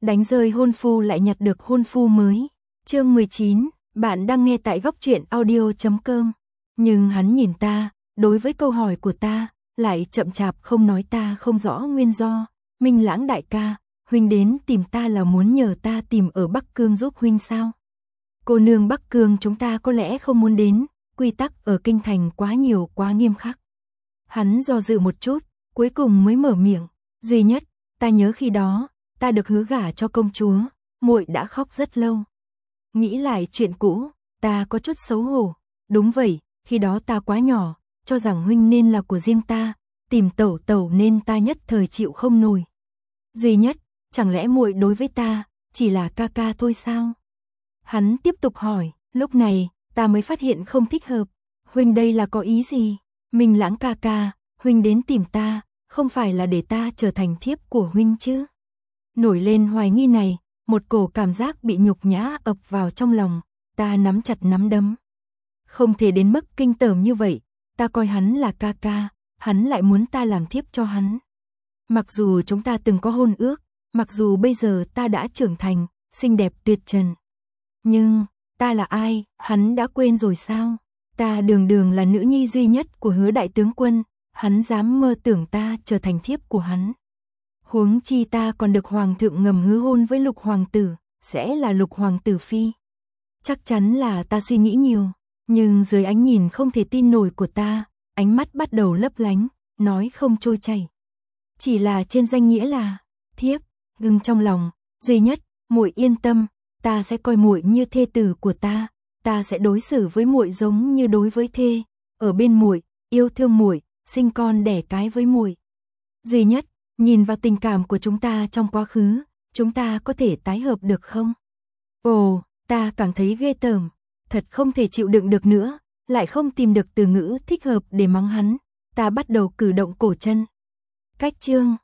Đánh rơi hôn phu lại nhặt được hôn phu mới. Chương 19, bạn đang nghe tại góc truyện audio.com. Nhưng hắn nhìn ta, đối với câu hỏi của ta, lại chậm chạp không nói, ta không rõ nguyên do. Minh Lãng đại ca, huynh đến tìm ta là muốn nhờ ta tìm ở Bắc Cương giúp huynh sao? Cô nương Bắc Cương chúng ta có lẽ không muốn đến, quy tắc ở kinh thành quá nhiều quá nghiêm khắc. Hắn do dự một chút, cuối cùng mới mở miệng, duy nhất, ta nhớ khi đó, ta được hứa gả cho công chúa, muội đã khóc rất lâu. Nghĩ lại chuyện cũ, ta có chút xấu hổ, đúng vậy, khi đó ta quá nhỏ, cho rằng huynh nên là của riêng ta, tìm tẩu tẩu nên ta nhất thời chịu không nổi. Duy nhất, chẳng lẽ muội đối với ta, chỉ là ca ca thôi sao? Hắn tiếp tục hỏi, lúc này, ta mới phát hiện không thích hợp, huynh đây là có ý gì? Minh Lãng ca ca, huynh đến tìm ta, không phải là để ta trở thành thiếp của huynh chứ? Nổi lên hoài nghi này, một cổ cảm giác bị nhục nhã ập vào trong lòng, ta nắm chặt nắm đấm. Không thể đến mức kinh tởm như vậy, ta coi hắn là ca ca, hắn lại muốn ta làm thiếp cho hắn. Mặc dù chúng ta từng có hôn ước, mặc dù bây giờ ta đã trưởng thành, xinh đẹp tuyệt trần. Nhưng, ta là ai, hắn đã quên rồi sao? Ta đường đường là nữ nhi duy nhất của Hứa đại tướng quân, hắn dám mơ tưởng ta trở thành thiếp của hắn. Huống chi ta còn được hoàng thượng ngầm hứa hôn với Lục hoàng tử, sẽ là Lục hoàng tử phi. Chắc chắn là ta suy nghĩ nhiều, nhưng dưới ánh nhìn không thể tin nổi của ta, ánh mắt bắt đầu lấp lánh, nói không trôi chảy. Chỉ là trên danh nghĩa là thiếp, ngưng trong lòng, duy nhất, muội yên tâm, ta sẽ coi muội như thê tử của ta sẽ đối xử với muội giống như đối với thê, ở bên muội, yêu thương muội, sinh con đẻ cái với muội. Duy nhất, nhìn vào tình cảm của chúng ta trong quá khứ, chúng ta có thể tái hợp được không? Ồ, ta cảm thấy ghê tởm, thật không thể chịu đựng được nữa, lại không tìm được từ ngữ thích hợp để mắng hắn, ta bắt đầu cử động cổ chân. Cách chương